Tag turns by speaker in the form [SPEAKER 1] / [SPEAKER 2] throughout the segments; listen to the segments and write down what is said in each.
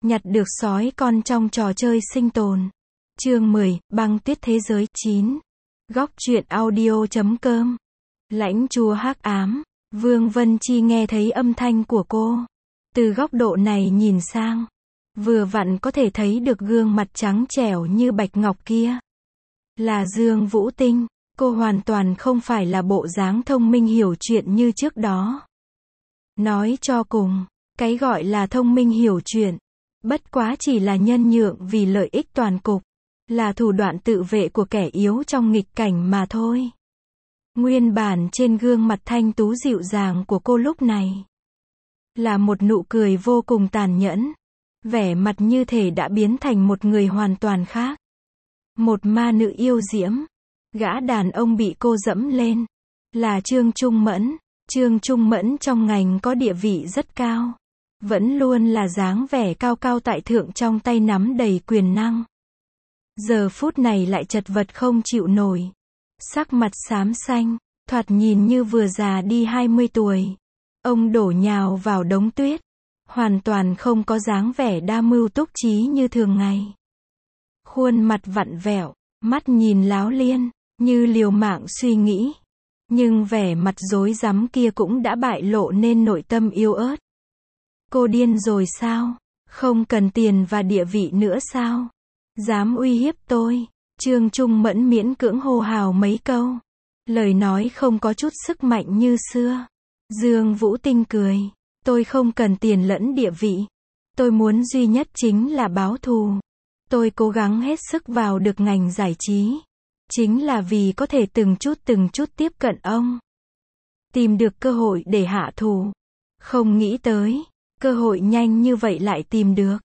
[SPEAKER 1] Nhặt được sói con trong trò chơi sinh tồn. Chương 10, băng tuyết thế giới 9. Góc truyện audio.com. Lãnh chúa hắc ám. Vương Vân Chi nghe thấy âm thanh của cô. Từ góc độ này nhìn sang, vừa vặn có thể thấy được gương mặt trắng trẻo như bạch ngọc kia. Là Dương Vũ Tinh. Cô hoàn toàn không phải là bộ dáng thông minh hiểu chuyện như trước đó. Nói cho cùng, cái gọi là thông minh hiểu chuyện, bất quá chỉ là nhân nhượng vì lợi ích toàn cục, là thủ đoạn tự vệ của kẻ yếu trong nghịch cảnh mà thôi. Nguyên bản trên gương mặt thanh tú dịu dàng của cô lúc này, là một nụ cười vô cùng tàn nhẫn. Vẻ mặt như thể đã biến thành một người hoàn toàn khác. Một ma nữ yêu diễm. Gã đàn ông bị cô dẫm lên, là Trương Trung Mẫn. Trương Trung Mẫn trong ngành có địa vị rất cao. Vẫn luôn là dáng vẻ cao cao tại thượng trong tay nắm đầy quyền năng. Giờ phút này lại chật vật không chịu nổi. Sắc mặt xám xanh, thoạt nhìn như vừa già đi 20 tuổi. Ông đổ nhào vào đống tuyết. Hoàn toàn không có dáng vẻ đa mưu túc trí như thường ngày. Khuôn mặt vặn vẹo, mắt nhìn láo liên, như liều mạng suy nghĩ. Nhưng vẻ mặt rối rắm kia cũng đã bại lộ nên nội tâm yếu ớt. Cô điên rồi sao? Không cần tiền và địa vị nữa sao? Dám uy hiếp tôi? Trương Trung Mẫn miễn cưỡng hô hào mấy câu. Lời nói không có chút sức mạnh như xưa. Dương Vũ Tinh cười. Tôi không cần tiền lẫn địa vị. Tôi muốn duy nhất chính là báo thù. Tôi cố gắng hết sức vào được ngành giải trí. Chính là vì có thể từng chút tiếp cận ông. Tìm được cơ hội để hạ thù. Không nghĩ tới, cơ hội nhanh như vậy lại tìm được.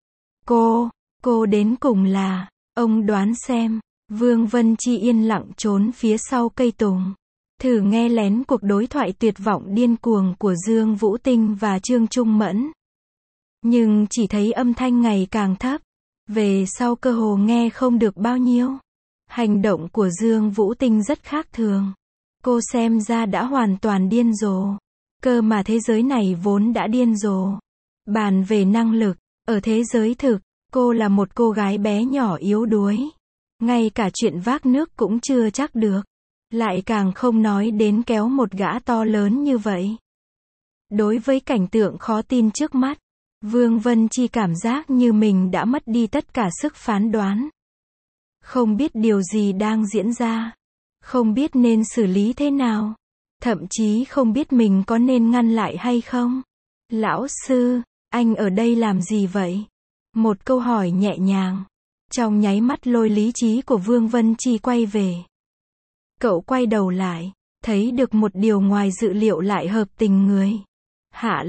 [SPEAKER 1] Cô đến cùng là, ông đoán xem. Vương Vân Chi yên lặng trốn phía sau cây tùng. Thử nghe lén cuộc đối thoại tuyệt vọng điên cuồng của Dương Vũ Tinh và Trương Trung Mẫn. Nhưng chỉ thấy âm thanh ngày càng thấp. Về sau cơ hồ nghe không được bao nhiêu. Hành động của Dương Vũ Tinh rất khác thường. Cô xem ra đã hoàn toàn điên rồ. Cơ mà thế giới này vốn đã điên rồ. Bàn về năng lực, ở thế giới thực, cô là một cô gái bé nhỏ yếu đuối. Ngay cả chuyện vác nước cũng chưa chắc được. Lại càng không nói đến kéo một gã to lớn như vậy. Đối với cảnh tượng khó tin trước mắt, Vương Vân Chi cảm giác như mình đã mất đi tất cả sức phán đoán. Không biết điều gì đang diễn ra. Không biết nên xử lý thế nào. Thậm chí không biết mình có nên ngăn lại hay không. Lão sư, anh ở đây làm gì vậy? Một câu hỏi nhẹ nhàng. Trong nháy mắt lôi lý trí của Vương Vân Chi quay về. Cậu quay đầu lại, thấy được một điều ngoài dự liệu lại hợp tình người. Hạ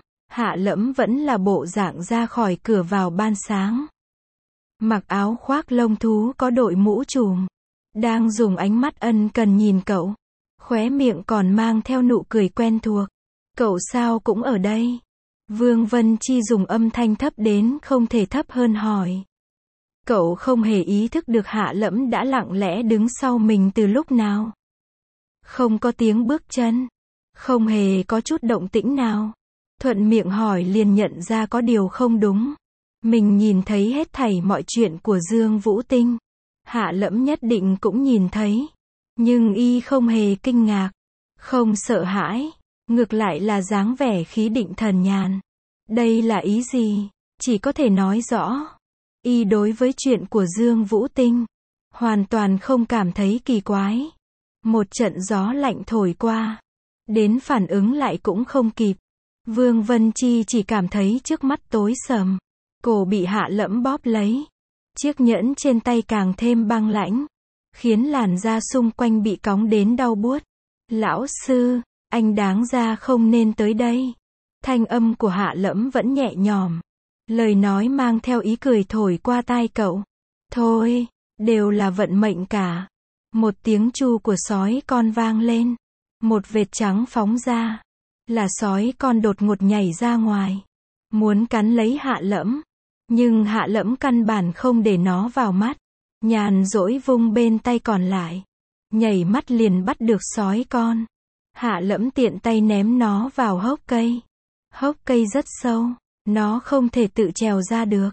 [SPEAKER 1] Lẫm vẫn là bộ dạng ra khỏi cửa vào ban sáng. Mặc áo khoác lông thú có đội mũ trùm. Đang dùng ánh mắt ân cần nhìn cậu. Khóe miệng còn mang theo nụ cười quen thuộc. Cậu sao cũng ở đây? Vương Vân Chi dùng âm thanh thấp đến không thể thấp hơn hỏi. Cậu không hề ý thức được Hạ Lẫm đã lặng lẽ đứng sau mình từ lúc nào. Không có tiếng bước chân. Không hề có chút động tĩnh nào. Thuận miệng hỏi liền nhận ra có điều không đúng. Mình nhìn thấy hết thảy mọi chuyện của Dương Vũ Tinh. Hạ Lẫm nhất định cũng nhìn thấy. Nhưng y không hề kinh ngạc. Không sợ hãi. Ngược lại là dáng vẻ khí định thần nhàn. Đây là ý gì? Chỉ có thể nói rõ. Y đối với chuyện của Dương Vũ Tinh hoàn toàn không cảm thấy kỳ quái. Một trận gió lạnh thổi qua. Đến phản ứng lại cũng không kịp. Vương Vân Chi chỉ cảm thấy trước mắt tối sầm. Cổ bị Hạ Lẫm bóp lấy. Chiếc nhẫn trên tay càng thêm băng lãnh. Khiến làn da xung quanh bị cóng đến đau buốt. Lão sư, anh đáng ra không nên tới đây. Thanh âm của Hạ Lẫm vẫn nhẹ nhõm. Lời nói mang theo ý cười thổi qua tai cậu. Thôi, đều là vận mệnh cả. Một tiếng chu của sói con vang lên. Một vệt trắng phóng ra. Là sói con đột ngột nhảy ra ngoài. Muốn cắn lấy Hạ Lẫm. Nhưng Hạ Lẫm căn bản không để nó vào mắt. Nhàn rỗi vung bên tay còn lại. Nhảy mắt liền bắt được sói con. Hạ Lẫm tiện tay ném nó vào hốc cây. Hốc cây rất sâu. Nó không thể tự trèo ra được.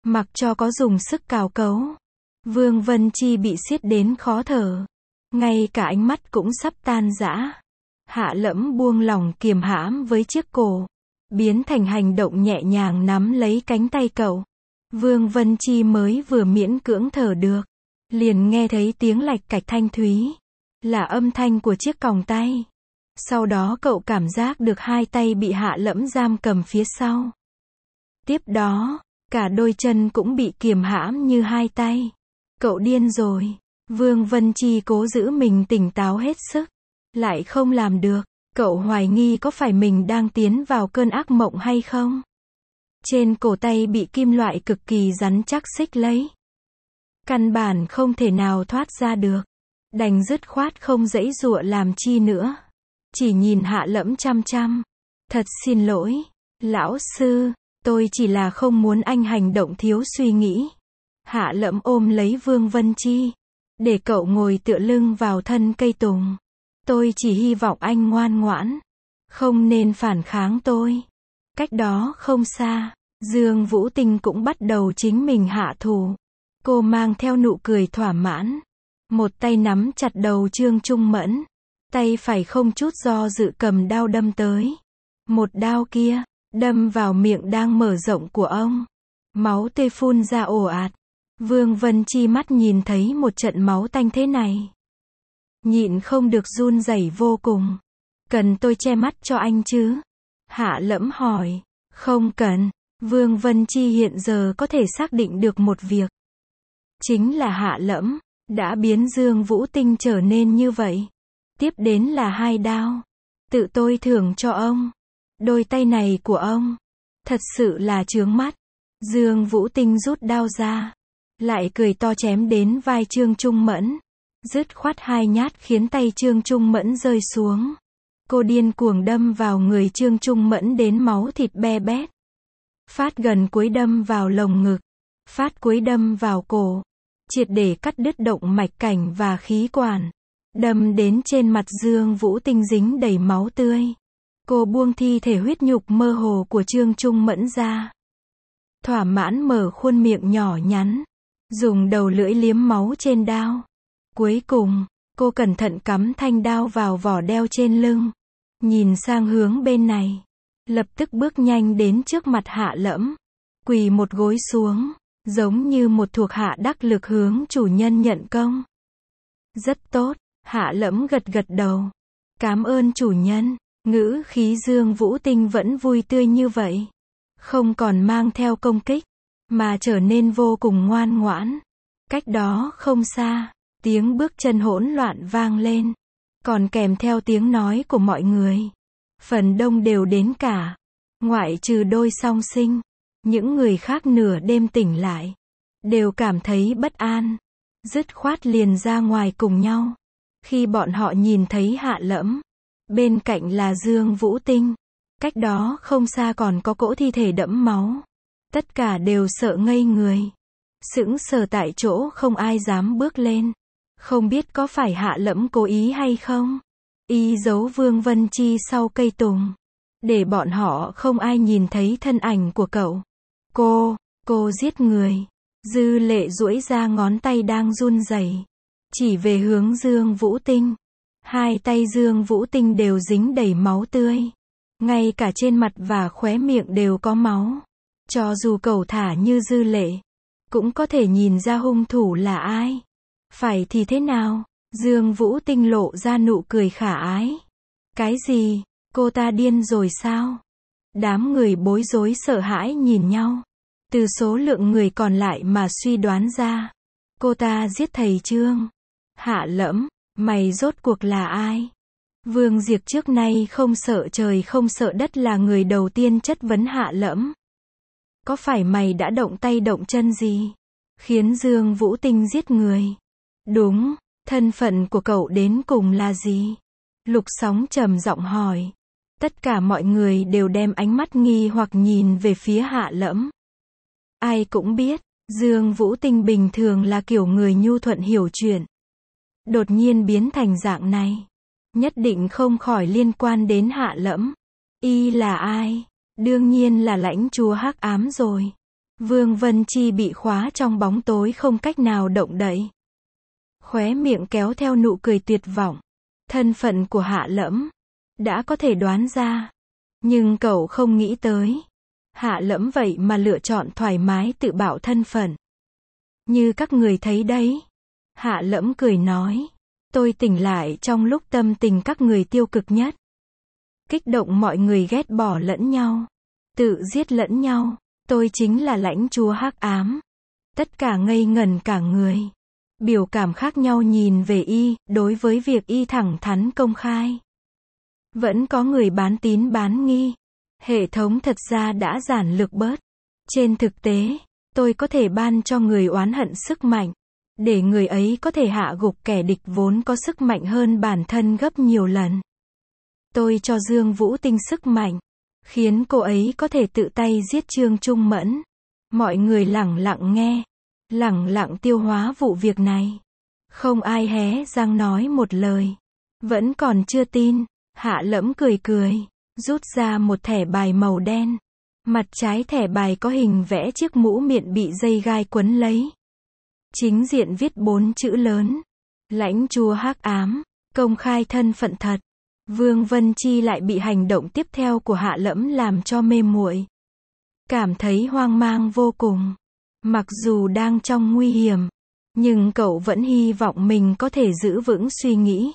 [SPEAKER 1] Mặc cho có dùng sức cào cấu, Vương Vân Chi bị siết đến khó thở. Ngay cả ánh mắt cũng sắp tan rã. Hạ Lẫm buông lỏng kiềm hãm với chiếc cổ, biến thành hành động nhẹ nhàng nắm lấy cánh tay cậu. Vương Vân Chi mới vừa miễn cưỡng thở được, liền nghe thấy tiếng lạch cạch thanh thúy, là âm thanh của chiếc còng tay. Sau đó cậu cảm giác được hai tay bị Hạ Lẫm giam cầm phía sau. Tiếp đó, cả đôi chân cũng bị kiềm hãm như hai tay. Cậu điên rồi. Vương Vân Chi cố giữ mình tỉnh táo hết sức, lại không làm được. Cậu hoài nghi có phải mình đang tiến vào cơn ác mộng hay không. Trên cổ tay bị kim loại cực kỳ rắn chắc xích lấy, căn bản không thể nào thoát ra được. Đành dứt khoát không giãy giụa làm chi nữa, chỉ nhìn Hạ Lẫm chăm chăm. Thật xin lỗi, lão sư, tôi chỉ là không muốn anh hành động thiếu suy nghĩ. Hạ Lẫm ôm lấy Vương Vân Chi, để cậu ngồi tựa lưng vào thân cây tùng. Tôi chỉ hy vọng anh ngoan ngoãn, không nên phản kháng tôi. Cách đó không xa, Dương Vũ Tinh cũng bắt đầu chính mình hạ thủ. Cô mang theo nụ cười thỏa mãn, một tay nắm chặt đầu Trương Trung Mẫn, tay phải không chút do dự cầm đao đâm tới. Một đao kia, đâm vào miệng đang mở rộng của ông. Máu tươi phun ra ồ ạt. Vương Vân Chi mắt nhìn thấy một trận máu tanh thế này, nhịn không được run rẩy vô cùng. Cần tôi che mắt cho anh chứ? Hạ Lẫm hỏi. Không cần. Vương Vân Chi hiện giờ có thể xác định được một việc, chính là Hạ Lẫm đã biến Dương Vũ Tinh trở nên như vậy. Tiếp đến là hai đao. Tự tôi thưởng cho ông. Đôi tay này của ông thật sự là chướng mắt. Dương Vũ Tinh rút đao ra, lại cười to chém đến vai Trương Trung Mẫn. Dứt khoát hai nhát khiến tay Trương Trung Mẫn rơi xuống. Cô điên cuồng đâm vào người Trương Trung Mẫn đến máu thịt be bét. Phát gần cuối đâm vào lồng ngực, phát cuối đâm vào cổ, triệt để cắt đứt động mạch cảnh và khí quản. Đâm đến trên mặt Dương Vũ Tinh dính đầy máu tươi. Cô buông thi thể huyết nhục mơ hồ của Trương Trung Mẫn ra, thỏa mãn mở khuôn miệng nhỏ nhắn, dùng đầu lưỡi liếm máu trên đao. Cuối cùng, cô cẩn thận cắm thanh đao vào vỏ đeo trên lưng, nhìn sang hướng bên này, lập tức bước nhanh đến trước mặt Hạ Lẫm, quỳ một gối xuống, giống như một thuộc hạ đắc lực hướng chủ nhân nhận công. Rất tốt. Hạ Lẫm gật gật đầu. Cảm ơn chủ nhân. Ngữ khí Dương Vũ Tinh vẫn vui tươi như vậy, không còn mang theo công kích, mà trở nên vô cùng ngoan ngoãn. Cách đó không xa, tiếng bước chân hỗn loạn vang lên, còn kèm theo tiếng nói của mọi người. Phần đông đều đến cả, ngoại trừ đôi song sinh. Những người khác nửa đêm tỉnh lại, đều cảm thấy bất an, dứt khoát liền ra ngoài cùng nhau. Khi bọn họ nhìn thấy Hạ Lẫm, bên cạnh là Dương Vũ Tinh, cách đó không xa còn có cỗ thi thể đẫm máu, tất cả đều sợ ngây người, sững sờ tại chỗ, không ai dám bước lên. Không biết có phải Hạ Lẫm cố ý hay không, y giấu Vương Vân Chi sau cây tùng, để bọn họ không ai nhìn thấy thân ảnh của cậu. Cô giết người. Dư Lệ duỗi ra ngón tay đang run rẩy, chỉ về hướng Dương Vũ Tinh. Hai tay Dương Vũ Tinh đều dính đầy máu tươi, ngay cả trên mặt và khóe miệng đều có máu. Cho dù cẩu thả như Dư Lệ, cũng có thể nhìn ra hung thủ là ai. Phải thì thế nào? Dương Vũ Tinh lộ ra nụ cười khả ái. Cái gì? Cô ta điên rồi sao? Đám người bối rối sợ hãi nhìn nhau. Từ số lượng người còn lại mà suy đoán ra, cô ta giết thầy Trương. Hạ Lẫm, mày rốt cuộc là ai? Vương Diệp trước nay không sợ trời không sợ đất là người đầu tiên chất vấn Hạ Lẫm. Có phải mày đã động tay động chân gì, khiến Dương Vũ Tinh giết người? Đúng, thân phận của cậu đến cùng là gì? Lục Sóng trầm giọng hỏi. Tất cả mọi người đều đem ánh mắt nghi hoặc nhìn về phía Hạ Lẫm. Ai cũng biết, Dương Vũ Tinh bình thường là kiểu người nhu thuận hiểu chuyện. Đột nhiên biến thành dạng này, nhất định không khỏi liên quan đến Hạ Lẫm. Y là ai? Đương nhiên là lãnh chúa hắc ám rồi. Vương Vân Chi bị khóa trong bóng tối không cách nào động đậy. Khóe miệng kéo theo nụ cười tuyệt vọng. Thân phận của Hạ Lẫm đã có thể đoán ra, nhưng cậu không nghĩ tới. Hạ Lẫm vậy mà lựa chọn thoải mái tự bảo thân phận. Như các người thấy đấy. Hạ Lẫm cười nói. Tôi tỉnh lại trong lúc tâm tình các người tiêu cực nhất. Kích động mọi người ghét bỏ lẫn nhau. Tự giết lẫn nhau. Tôi chính là lãnh chúa hắc ám. Tất cả ngây ngẩn cả người. Biểu cảm khác nhau nhìn về y, đối với việc y thẳng thắn công khai. Vẫn có người bán tín bán nghi. Hệ thống thật ra đã giản lược bớt. Trên thực tế, tôi có thể ban cho người oán hận sức mạnh, để người ấy có thể hạ gục kẻ địch vốn có sức mạnh hơn bản thân gấp nhiều lần. Tôi cho Dương Vũ Tinh sức mạnh, khiến cô ấy có thể tự tay giết Trương Trung Mẫn. Mọi người lẳng lặng nghe, lẳng lặng tiêu hóa vụ việc này. Không ai hé răng nói một lời. Vẫn còn chưa tin, Hạ Lẫm cười cười, rút ra một thẻ bài màu đen. Mặt trái thẻ bài có hình vẽ chiếc mũ miệng bị dây gai quấn lấy. Chính diện viết 4 chữ lớn. Lãnh chúa hắc ám, công khai thân phận thật. Vương Vân Chi lại bị hành động tiếp theo của Hạ Lẫm làm cho mê muội. Cảm thấy hoang mang vô cùng. Mặc dù đang trong nguy hiểm, nhưng cậu vẫn hy vọng mình có thể giữ vững suy nghĩ.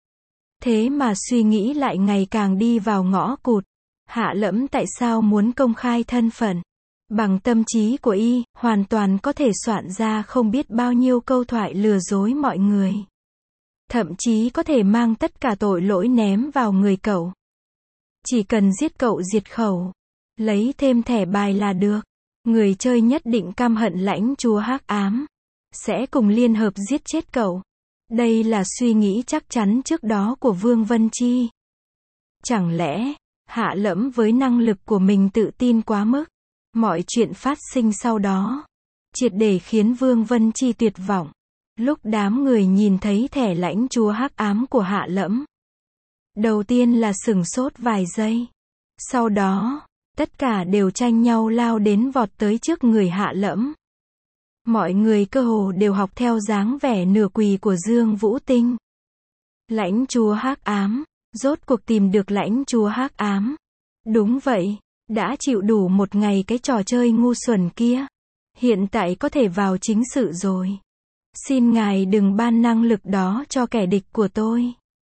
[SPEAKER 1] Thế mà suy nghĩ lại ngày càng đi vào ngõ cụt. Hạ Lẫm tại sao muốn công khai thân phận? Bằng tâm trí của y, hoàn toàn có thể soạn ra không biết bao nhiêu câu thoại lừa dối mọi người. Thậm chí có thể mang tất cả tội lỗi ném vào người cậu. Chỉ cần giết cậu diệt khẩu, lấy thêm thẻ bài là được. Người chơi nhất định căm hận lãnh chúa hắc ám, sẽ cùng liên hợp giết chết cậu. Đây là suy nghĩ chắc chắn trước đó của Vương Vân Chi. Chẳng lẽ, Hạ Lẫm với năng lực của mình tự tin quá mức? Mọi chuyện phát sinh sau đó, triệt để khiến Vương Vân Chi tuyệt vọng. Lúc đám người nhìn thấy thẻ lãnh chúa hắc ám của Hạ Lẫm, đầu tiên là sửng sốt vài giây. Sau đó, tất cả đều tranh nhau lao đến vọt tới trước người Hạ Lẫm. Mọi người cơ hồ đều học theo dáng vẻ nửa quỳ của Dương Vũ Tinh. Lãnh chúa hắc ám, rốt cuộc tìm được lãnh chúa hắc ám. Đúng vậy, đã chịu đủ một ngày cái trò chơi ngu xuẩn kia. Hiện tại có thể vào chính sự rồi. Xin ngài đừng ban năng lực đó cho kẻ địch của tôi.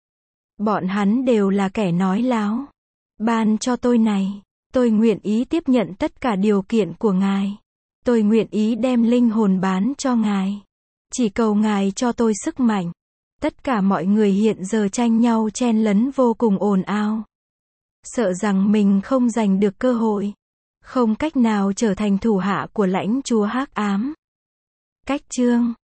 [SPEAKER 1] Bọn hắn đều là kẻ nói láo. Ban cho tôi này, tôi nguyện ý tiếp nhận tất cả điều kiện của ngài. Tôi nguyện ý đem linh hồn bán cho ngài. Chỉ cầu ngài cho tôi sức mạnh. Tất cả mọi người hiện giờ tranh nhau chen lấn vô cùng ồn ào. Sợ rằng mình không giành được cơ hội. Không cách nào trở thành thủ hạ của lãnh chúa hắc ám. Cách chương